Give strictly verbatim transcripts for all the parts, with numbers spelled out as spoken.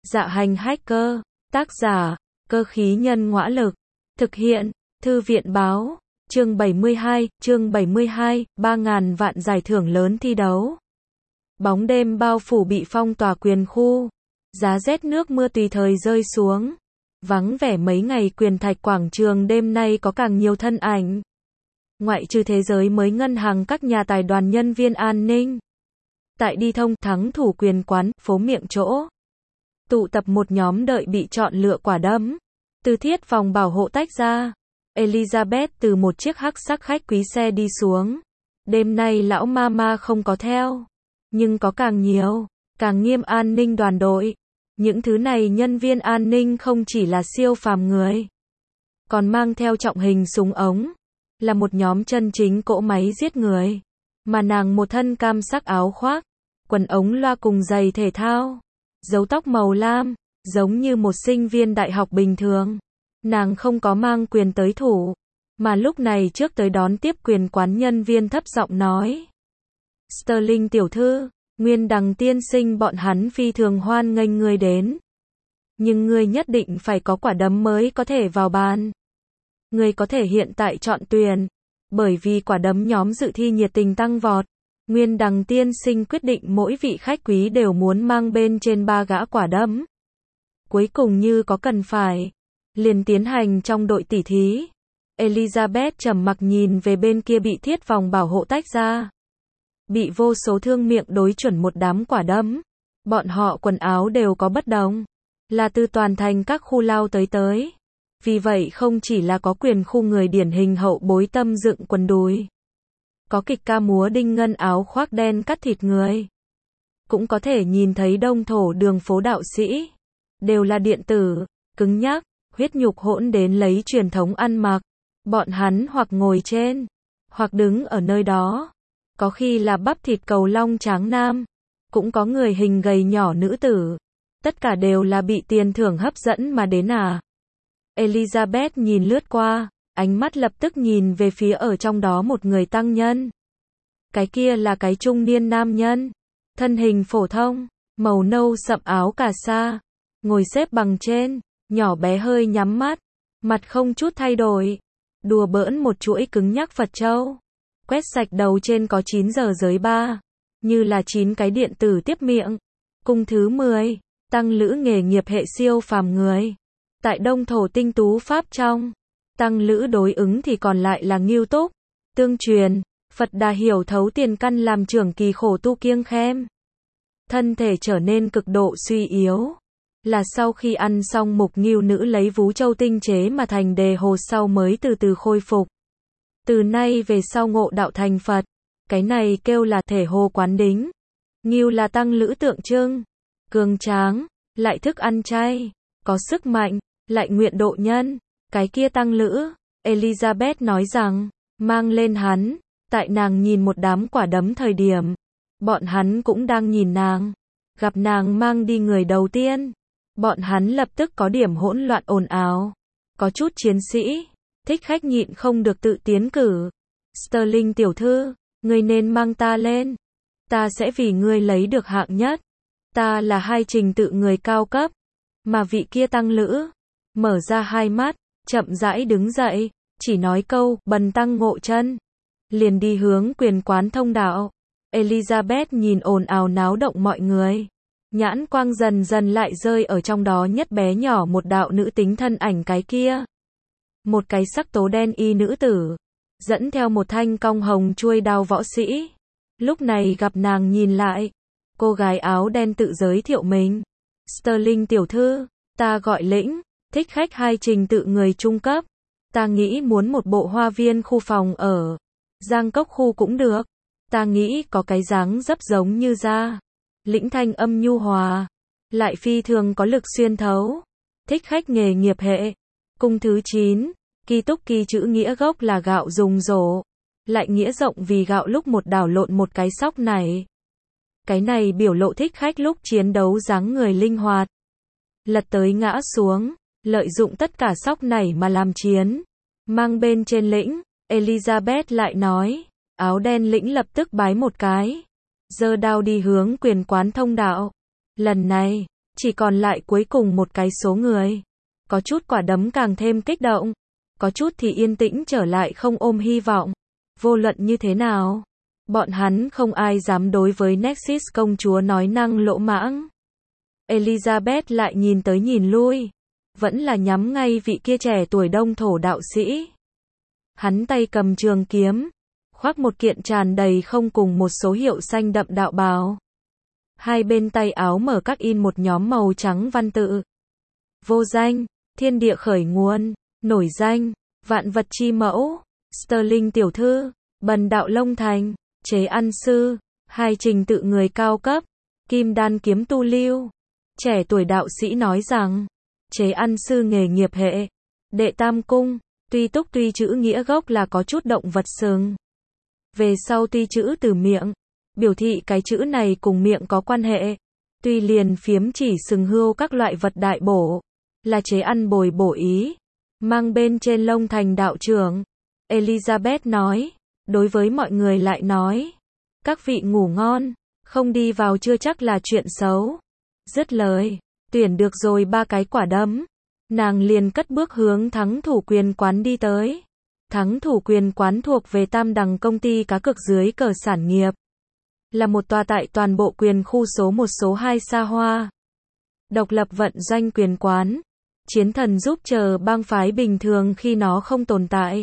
Dạ hành hacker, tác giả, cơ khí nhân ngõa lực, thực hiện, thư viện báo, chương bảy mươi hai, chương bảy mươi hai, ba ngàn vạn giải thưởng lớn thi đấu. Bóng đêm bao phủ bị phong tỏa quyền khu, giá rét nước mưa tùy thời rơi xuống. Vắng vẻ mấy ngày quyền thạch quảng trường đêm nay có càng nhiều thân ảnh. Ngoại trừ thế giới mới ngân hàng các nhà tài đoàn nhân viên an ninh. Tại đi thông thắng thủ quyền quán, phố miệng chỗ. Tụ tập một nhóm đợi bị chọn lựa quả đấm. Từ thiết phòng bảo hộ tách ra. Elizabeth từ một chiếc hắc sắc khách quý xe đi xuống. Đêm nay lão mama không có theo. Nhưng có càng nhiều, càng nghiêm an ninh đoàn đội. Những thứ này nhân viên an ninh không chỉ là siêu phàm người. Còn mang theo trọng hình súng ống. Là một nhóm chân chính cỗ máy giết người. Mà nàng một thân cam sắc áo khoác. Quần ống loa cùng giày thể thao. Dấu tóc màu lam. Giống như một sinh viên đại học bình thường. Nàng không có mang quyền tới thủ. Mà lúc này trước tới đón tiếp quyền quán nhân viên thấp giọng nói. Sterling tiểu thư, Nguyên Đằng tiên sinh bọn hắn phi thường hoan nghênh ngươi đến. Nhưng ngươi nhất định phải có quả đấm mới có thể vào bàn. Ngươi có thể hiện tại chọn tuyển. Bởi vì quả đấm nhóm dự thi nhiệt tình tăng vọt. Nguyên Đằng tiên sinh quyết định mỗi vị khách quý đều muốn mang bên trên ba gã quả đấm. Cuối cùng như có cần phải. Liền tiến hành trong đội tỉ thí. Elizabeth trầm mặc nhìn về bên kia bị thiết vòng bảo hộ tách ra. Bị vô số thương miệng đối chuẩn một đám quả đấm. Bọn họ quần áo đều có bất đồng. Là từ toàn thành các khu lao tới tới. Vì vậy không chỉ là có quyền khu người điển hình hậu bối tâm dựng quần đùi. Có kịch ca múa đinh ngân áo khoác đen cắt thịt người. Cũng có thể nhìn thấy đông thổ đường phố đạo sĩ. Đều là điện tử, cứng nhắc, huyết nhục hỗn đến lấy truyền thống ăn mặc. Bọn hắn hoặc ngồi trên, hoặc đứng ở nơi đó. Có khi là bắp thịt cầu long tráng nam. Cũng có người hình gầy nhỏ nữ tử. Tất cả đều là bị tiền thưởng hấp dẫn mà đến à. Elizabeth nhìn lướt qua. Ánh mắt lập tức nhìn về phía ở trong đó một người tăng nhân. Cái kia là cái trung niên nam nhân. Thân hình phổ thông. Màu nâu sậm áo cà sa. Ngồi xếp bằng trên. Nhỏ bé hơi nhắm mắt. Mặt không chút thay đổi. Đùa bỡn một chuỗi cứng nhắc Phật châu. Quét sạch đầu trên có chín giờ giới ba. Như là chín cái điện tử tiếp miệng. Cung thứ mười. Tăng lữ nghề nghiệp hệ siêu phàm người. Tại đông thổ tinh tú Pháp trong. Tăng lữ đối ứng thì còn lại là nghiêu túc. Tương truyền. Phật Đà hiểu thấu tiền căn làm trưởng kỳ khổ tu kiêng khem. Thân thể trở nên cực độ suy yếu. Là sau khi ăn xong mục nghiêu nữ lấy vú châu tinh chế mà thành đề hồ sau mới từ từ khôi phục. Từ nay về sau ngộ đạo thành Phật. Cái này kêu là thể hồ quán đính. Nghiêu là tăng lữ tượng trưng. Cường tráng, lại thức ăn chay. Có sức mạnh, lại nguyện độ nhân. Cái kia tăng lữ, Elizabeth nói rằng, mang lên hắn. Tại nàng nhìn một đám quả đấm thời điểm. Bọn hắn cũng đang nhìn nàng. Gặp nàng mang đi người đầu tiên. Bọn hắn lập tức có điểm hỗn loạn ồn ào. Có chút chiến sĩ. Thích khách nhịn không được tự tiến cử. Sterling tiểu thư, ngươi nên mang ta lên. Ta sẽ vì ngươi lấy được hạng nhất. Ta là hai trình tự người cao cấp. Mà vị kia tăng lữ. Mở ra hai mắt. Chậm rãi đứng dậy. Chỉ nói câu, bần tăng ngộ chân. Liền đi hướng quyền quán thông đạo. Elizabeth nhìn ồn ào náo động mọi người. Nhãn quang dần dần lại rơi ở trong đó nhất bé nhỏ một đạo nữ tính thân ảnh cái kia. Một cái sắc tố đen y nữ tử. Dẫn theo một thanh cong hồng chuôi đao võ sĩ. Lúc này gặp nàng nhìn lại. Cô gái áo đen tự giới thiệu mình. Sterling tiểu thư, ta gọi Lĩnh. Thích khách hai trình tự người trung cấp. Ta nghĩ muốn một bộ hoa viên khu phòng ở. Giang Cốc khu cũng được. Ta nghĩ có cái dáng dấp giống như da. Lĩnh thanh âm nhu hòa. Lại phi thường có lực xuyên thấu. Thích khách nghề nghiệp hệ. Cung thứ chín. Kỳ túc kỳ chữ nghĩa gốc là gạo dùng rổ. Lại nghĩa rộng vì gạo lúc một đảo lộn một cái sóc này. Cái này biểu lộ thích khách lúc chiến đấu dáng người linh hoạt. Lật tới ngã xuống. Lợi dụng tất cả sóc này mà làm chiến. Mang bên trên Lĩnh. Elizabeth lại nói. Áo đen Lĩnh lập tức bái một cái. Giơ đao đi hướng quyền quán thông đạo. Lần này, Chỉ còn lại cuối cùng một cái số người. Có chút quả đấm càng thêm kích động. Có chút thì yên tĩnh trở lại không ôm hy vọng. Vô luận như thế nào, bọn hắn không ai dám đối với Nexus công chúa nói năng lỗ mãng. Elizabeth lại nhìn tới nhìn lui. Vẫn là nhắm ngay vị kia trẻ tuổi đông thổ đạo sĩ. Hắn tay cầm trường kiếm. Khoác một kiện tràn đầy không cùng một số hiệu xanh đậm đạo bào. Hai bên tay áo mở các in một nhóm màu trắng văn tự. Vô danh, thiên địa khởi nguồn, nổi danh, vạn vật chi mẫu, Sterling tiểu thư, bần đạo Long Thành, chế ăn sư, hai trình tự người cao cấp, kim đan kiếm tu lưu. Trẻ tuổi đạo sĩ nói rằng, chế ăn sư nghề nghiệp hệ, đệ tam cung, tuy túc tuy chữ nghĩa gốc là có chút động vật sừng. Về sau tuy chữ từ miệng, biểu thị cái chữ này cùng miệng có quan hệ. Tuy liền phiếm chỉ sừng hươu các loại vật đại bổ, là chế ăn bồi bổ ý. Mang bên trên Long Thành đạo trưởng. Elizabeth nói, đối với mọi người lại nói, các vị ngủ ngon, không đi vào chưa chắc là chuyện xấu. Dứt lời, tuyển được rồi ba cái quả đấm. Nàng liền cất bước hướng Thắng Thủ Quyền Quán đi tới. Thắng Thủ Quyền Quán thuộc về Tam Đằng công ty cá cược dưới cờ sản nghiệp. Là một tòa tại toàn bộ quyền khu số một số hai xa hoa. Độc lập vận doanh quyền quán. Chiến thần giúp chờ bang phái bình thường khi nó không tồn tại.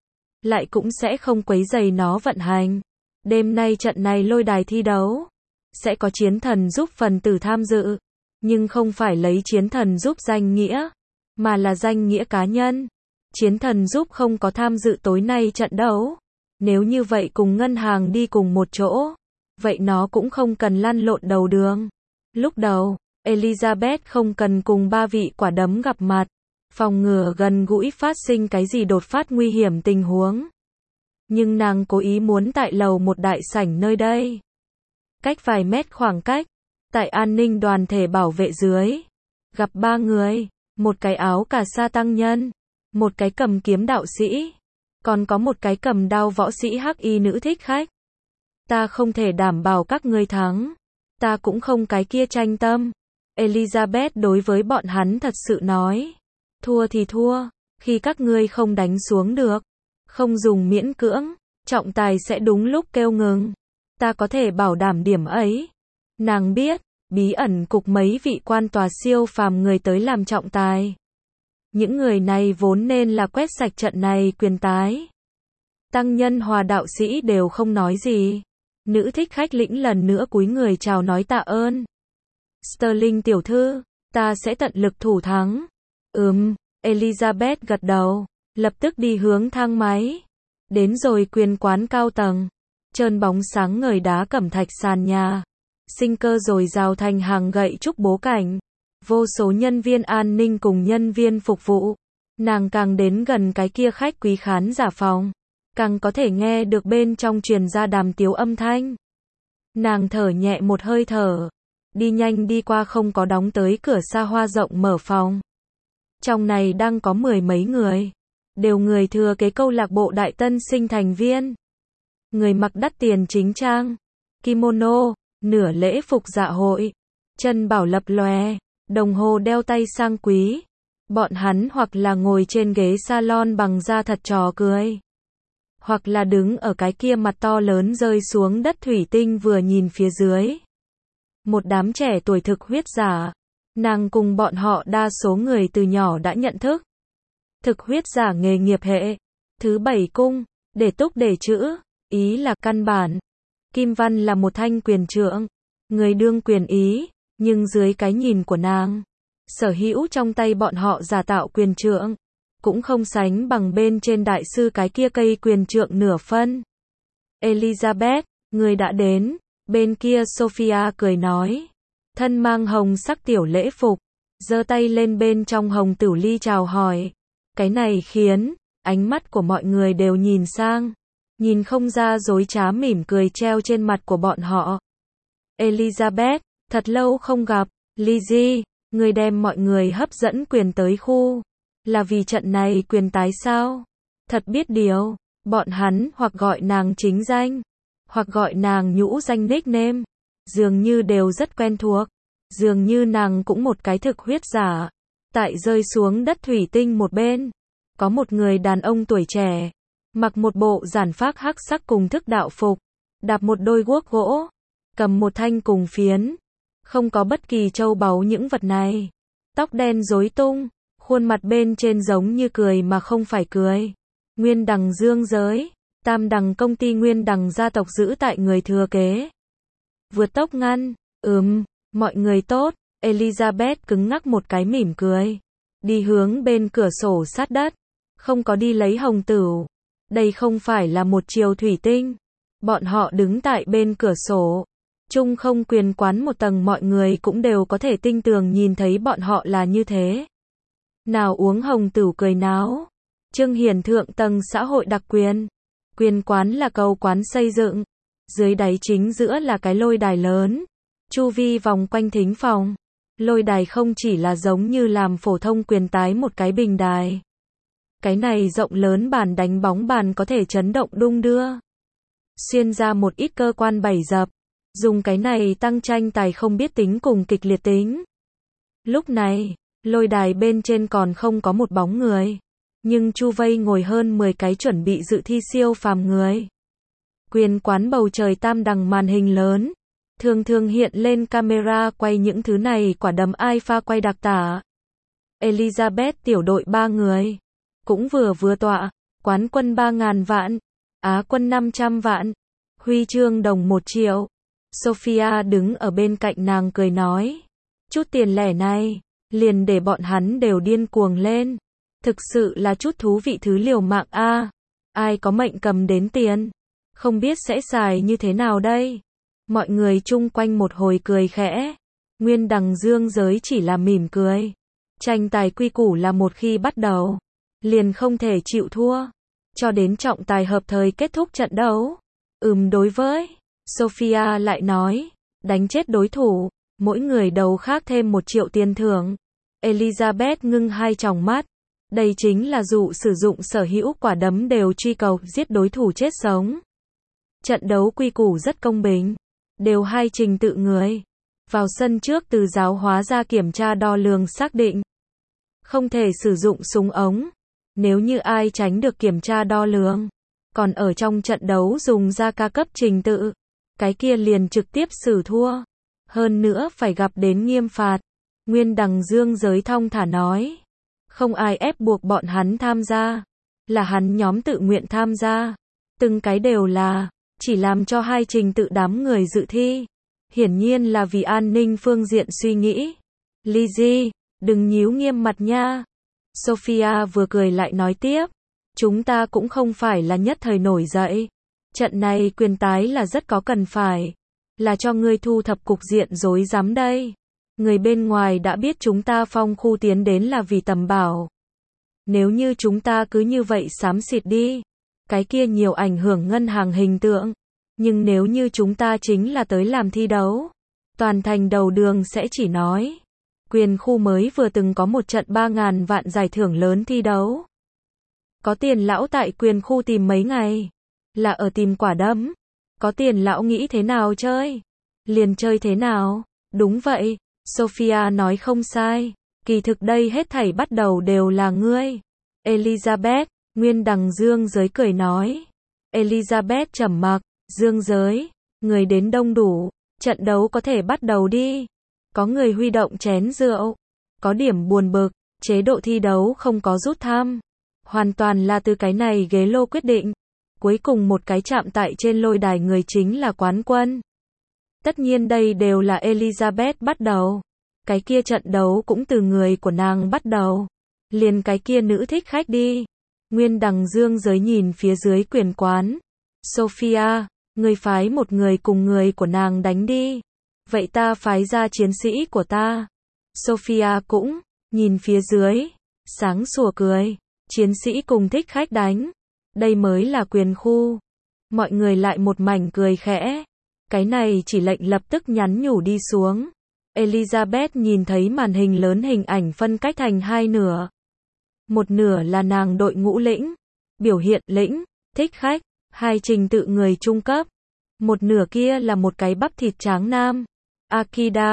Lại cũng sẽ không quấy rầy nó vận hành. Đêm nay trận này lôi đài thi đấu. Sẽ có chiến thần giúp phần tử tham dự. Nhưng không phải lấy chiến thần giúp danh nghĩa. Mà là danh nghĩa cá nhân. Chiến thần giúp không có tham dự tối nay trận đấu. Nếu như vậy cùng ngân hàng đi cùng một chỗ. Vậy nó cũng không cần lăn lộn đầu đường. Lúc đầu, Elizabeth không cần cùng ba vị quả đấm gặp mặt. Phòng ngừa gần gũi phát sinh cái gì đột phát nguy hiểm tình huống. Nhưng nàng cố ý muốn tại lầu một đại sảnh nơi đây. Cách vài mét khoảng cách. Tại an ninh đoàn thể bảo vệ dưới. Gặp ba người. Một cái áo cà sa tăng nhân. Một cái cầm kiếm đạo sĩ. Còn có một cái cầm đao võ sĩ hắc y nữ thích khách. Ta không thể đảm bảo các ngươi thắng. Ta cũng không cái kia tranh tâm. Elizabeth đối với bọn hắn thật sự nói. Thua thì thua. Khi các ngươi không đánh xuống được. Không dùng miễn cưỡng. Trọng tài sẽ đúng lúc kêu ngừng. Ta có thể bảo đảm điểm ấy. Nàng biết. Bí ẩn cục mấy vị quan tòa siêu phàm người tới làm trọng tài. Những người này vốn nên là quét sạch trận này quyền tái. Tăng nhân hòa đạo sĩ đều không nói gì. Nữ thích khách lĩnh lần nữa cúi người chào nói tạ ơn. Sterling tiểu thư, ta sẽ tận lực thủ thắng. Ừm, Elizabeth gật đầu, lập tức đi hướng thang máy. Đến rồi quyền quán cao tầng. Trơn bóng sáng ngời đá cẩm thạch sàn nhà. Sinh cơ rồi rào thành hàng gậy trúc bố cảnh. Vô số nhân viên an ninh cùng nhân viên phục vụ. Nàng càng đến gần cái kia khách quý khán giả phòng. Càng có thể nghe được bên trong truyền ra đàm tiếu âm thanh. Nàng thở nhẹ một hơi thở. Đi nhanh đi qua không có đóng tới cửa xa hoa rộng mở phòng. Trong này đang có mười mấy người. Đều người thừa kế câu lạc bộ đại tân sinh thành viên. Người mặc đắt tiền chính trang. Kimono, nửa lễ phục dạ hội. Chân bảo lập lòe. Đồng hồ đeo tay sang quý. Bọn hắn hoặc là ngồi trên ghế salon bằng da thật trò cười. Hoặc là đứng ở cái kia mặt to lớn rơi xuống đất thủy tinh vừa nhìn phía dưới. Một đám trẻ tuổi thực huyết giả. Nàng cùng bọn họ đa số người từ nhỏ đã nhận thức. Thực huyết giả nghề nghiệp hệ. Thứ bảy cung, để túc để chữ, ý là căn bản. Kim Văn là một thanh quyền trượng. Người đương quyền ý, nhưng dưới cái nhìn của nàng. Sở hữu trong tay bọn họ giả tạo quyền trượng. Cũng không sánh bằng bên trên đại sư cái kia cây quyền trượng nửa phân. Elizabeth, người đã đến. Bên kia Sophia cười nói. Thân mang hồng sắc tiểu lễ phục. Giơ tay lên bên trong hồng tửu ly chào hỏi. Cái này khiến ánh mắt của mọi người đều nhìn sang. Nhìn không ra dối trá mỉm cười treo trên mặt của bọn họ. Elizabeth, thật lâu không gặp. Lizzie, người đem mọi người hấp dẫn quyền tới khu. Là vì trận này quyền tái sao? Thật biết điều, bọn hắn hoặc gọi nàng chính danh, hoặc gọi nàng nhũ danh nickname, dường như đều rất quen thuộc. Dường như nàng cũng một cái thực huyết giả. Tại rơi xuống đất thủy tinh một bên, có một người đàn ông tuổi trẻ, mặc một bộ giản phác hắc sắc cùng thức đạo phục, đạp một đôi guốc gỗ, cầm một thanh cùng phiến, không có bất kỳ châu báu những vật này. Tóc đen rối tung, khuôn mặt bên trên giống như cười mà không phải cười. Nguyên đằng dương giới, tam đằng công ty Nguyên đằng gia tộc giữ tại người thừa kế. Vượt tốc ngăn, ừm, mọi người tốt. Elizabeth cứng ngắc một cái mỉm cười, đi hướng bên cửa sổ sát đất, không có đi lấy hồng tửu. Đây không phải là một chiều thủy tinh. Bọn họ đứng tại bên cửa sổ, chung không quyền quán một tầng, mọi người cũng đều có thể tinh tường nhìn thấy bọn họ là như thế. Nào uống hồng tửu cười náo. Trương Hiển thượng tầng xã hội đặc quyền. Quyền quán là cầu quán xây dựng. Dưới đáy chính giữa là cái lôi đài lớn. Chu vi vòng quanh thính phòng. Lôi đài không chỉ là giống như làm phổ thông quyền tái một cái bình đài. Cái này rộng lớn bàn đánh bóng bàn có thể chấn động đung đưa. Xuyên ra một ít cơ quan bảy dập. Dùng cái này tăng tranh tài không biết tính cùng kịch liệt tính. Lúc này, lôi đài bên trên còn không có một bóng người. Nhưng chu vây ngồi hơn mười cái chuẩn bị dự thi siêu phàm người. Quyền quán bầu trời tam đằng màn hình lớn. Thường thường hiện lên camera quay những thứ này, quả đấm alpha quay đặc tả. Elizabeth tiểu đội ba người. Cũng vừa vừa tọa. Quán quân ba ngàn vạn. Á quân năm trăm vạn. Huy chương đồng một triệu. Sophia đứng ở bên cạnh nàng cười nói. Chút tiền lẻ này, liền để bọn hắn đều điên cuồng lên. Thực sự là chút thú vị thứ liều mạng a. À, ai có mệnh cầm đến tiền, không biết sẽ xài như thế nào đây. Mọi người chung quanh một hồi cười khẽ. Nguyên đằng dương giới chỉ là mỉm cười. Tranh tài quy củ là một khi bắt đầu, liền không thể chịu thua. Cho đến trọng tài hợp thời kết thúc trận đấu. Ừm đối với Sophia lại nói, đánh chết đối thủ, mỗi người đầu khác thêm một triệu tiền thưởng. Elizabeth ngưng hai tròng mắt. Đây chính là dụ sử dụng sở hữu quả đấm đều truy cầu giết đối thủ chết sống. Trận đấu quy củ rất công bình. Đều hai trình tự người. Vào sân trước từ giáo hóa ra kiểm tra đo lường xác định. Không thể sử dụng súng ống. Nếu như ai tránh được kiểm tra đo lường, còn ở trong trận đấu dùng ra ca cấp trình tự, cái kia liền trực tiếp xử thua. Hơn nữa phải gặp đến nghiêm phạt. Nguyên đằng dương giới thong thả nói. Không ai ép buộc bọn hắn tham gia. Là hắn nhóm tự nguyện tham gia. Từng cái đều là, chỉ làm cho hai trình tự đám người dự thi. Hiển nhiên là vì an ninh phương diện suy nghĩ. Lizzie, đừng nhíu nghiêm mặt nha. Sophia vừa cười lại nói tiếp. Chúng ta cũng không phải là nhất thời nổi dậy. Trận này quyền tái là rất có cần phải. Là cho ngươi thu thập cục diện rối rắm đây. Người bên ngoài đã biết chúng ta phong khu tiến đến là vì tầm bảo. Nếu như chúng ta cứ như vậy xám xịt đi, cái kia nhiều ảnh hưởng ngân hàng hình tượng. Nhưng nếu như chúng ta chính là tới làm thi đấu, toàn thành đầu đường sẽ chỉ nói. Quyền khu mới vừa từng có một trận ba ngàn vạn giải thưởng lớn thi đấu. Có tiền lão tại quyền khu tìm mấy ngày. Là ở tìm quả đấm. Có tiền lão nghĩ thế nào chơi? Liền chơi thế nào? Đúng vậy. Sophia nói không sai. Kỳ thực đây hết thảy bắt đầu đều là ngươi. Elizabeth, Nguyên đằng dương giới cười nói. Elizabeth trầm mặc. Dương giới, người đến đông đủ. Trận đấu có thể bắt đầu đi. Có người huy động chén rượu. Có điểm buồn bực. Chế độ thi đấu không có rút thăm. Hoàn toàn là từ cái này ghế lô quyết định. Cuối cùng một cái chạm tại trên lôi đài người chính là quán quân. Tất nhiên đây đều là Elizabeth bắt đầu. Cái kia trận đấu cũng từ người của nàng bắt đầu. Liền cái kia nữ thích khách đi. Nguyên đằng dương giới nhìn phía dưới quyền quán. Sophia, người phái một người cùng người của nàng đánh đi. Vậy ta phái ra chiến sĩ của ta. Sophia cũng nhìn phía dưới. Sáng sủa cười. Chiến sĩ cùng thích khách đánh. Đây mới là quyền khu. Mọi người lại một mảnh cười khẽ. Cái này chỉ lệnh lập tức nhắn nhủ đi xuống. Elizabeth nhìn thấy màn hình lớn hình ảnh phân cách thành hai nửa. Một nửa là nàng đội ngũ lĩnh, biểu hiện lĩnh, thích khách, hai trình tự người trung cấp. Một nửa kia là một cái bắp thịt tráng nam, Akida,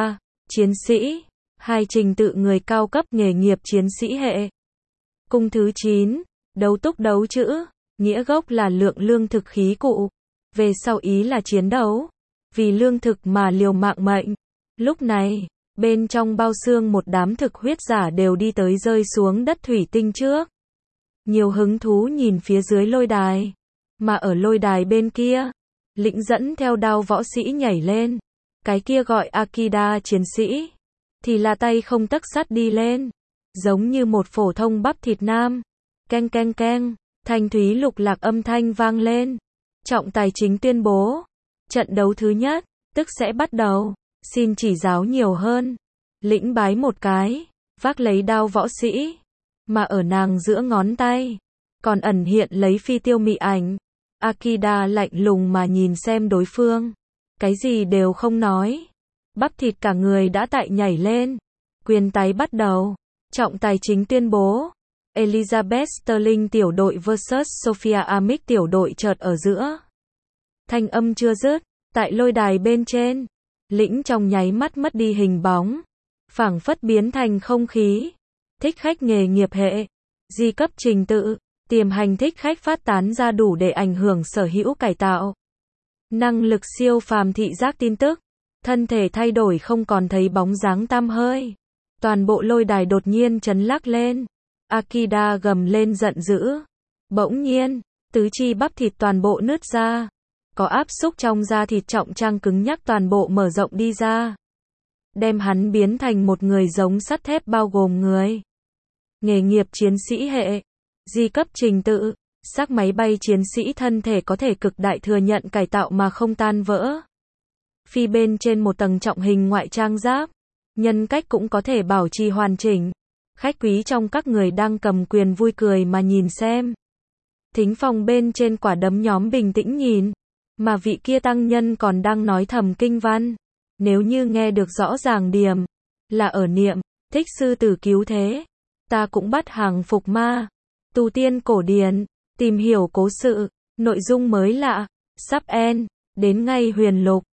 chiến sĩ, hai trình tự người cao cấp nghề nghiệp chiến sĩ hệ. Cung thứ chín, đấu túc đấu chữ, nghĩa gốc là lượng lương thực khí cụ, về sau ý là chiến đấu, vì lương thực mà liều mạng mệnh. Lúc này, bên trong bao xương một đám thực huyết giả đều đi tới rơi xuống đất thủy tinh trước. Nhiều hứng thú nhìn phía dưới lôi đài, mà ở lôi đài bên kia, lĩnh dẫn theo đao võ sĩ nhảy lên, cái kia gọi Akida chiến sĩ, thì là tay không tấc sắt đi lên, giống như một phổ thông bắp thịt nam. Keng keng keng, thanh thúy lục lạc âm thanh vang lên. Trọng tài chính tuyên bố, trận đấu thứ nhất, tức sẽ bắt đầu, xin chỉ giáo nhiều hơn. Lĩnh bái một cái, vác lấy đao võ sĩ, mà ở nàng giữa ngón tay, còn ẩn hiện lấy phi tiêu mị ảnh. Akida lạnh lùng mà nhìn xem đối phương, cái gì đều không nói. Bắp thịt cả người đã tại nhảy lên, quyền tái bắt đầu. Trọng tài chính tuyên bố, Elizabeth Sterling tiểu đội versus Sophia Amick tiểu đội chợt ở giữa. Thanh âm chưa dứt, tại lôi đài bên trên, lĩnh trong nháy mắt mất đi hình bóng, phảng phất biến thành không khí. Thích khách nghề nghiệp hệ, di cấp trình tự, tiềm hành thích khách phát tán ra đủ để ảnh hưởng sở hữu cải tạo. Năng lực siêu phàm thị giác tin tức, thân thể thay đổi không còn thấy bóng dáng tăm hơi. Toàn bộ lôi đài đột nhiên chấn lắc lên. Akida gầm lên giận dữ. Bỗng nhiên, tứ chi bắp thịt toàn bộ nứt ra. Có áp xúc trong da thịt trọng trang cứng nhắc toàn bộ mở rộng đi ra. Đem hắn biến thành một người giống sắt thép bao gồm người. Nghề nghiệp chiến sĩ hệ. Di cấp trình tự. Xác máy bay chiến sĩ thân thể có thể cực đại thừa nhận cải tạo mà không tan vỡ. Phi bên trên một tầng trọng hình ngoại trang giáp. Nhân cách cũng có thể bảo trì hoàn chỉnh. Khách quý trong các người đang cầm quyền vui cười mà nhìn xem. Thính phòng bên trên quả đấm nhóm bình tĩnh nhìn. Mà vị kia tăng nhân còn đang nói thầm kinh văn. Nếu như nghe được rõ ràng điểm, là ở niệm, thích sư tử cứu thế. Ta cũng bắt hàng phục ma. Tu tiên cổ điển, tìm hiểu cố sự, nội dung mới lạ, sắp end, đến ngay huyền lục.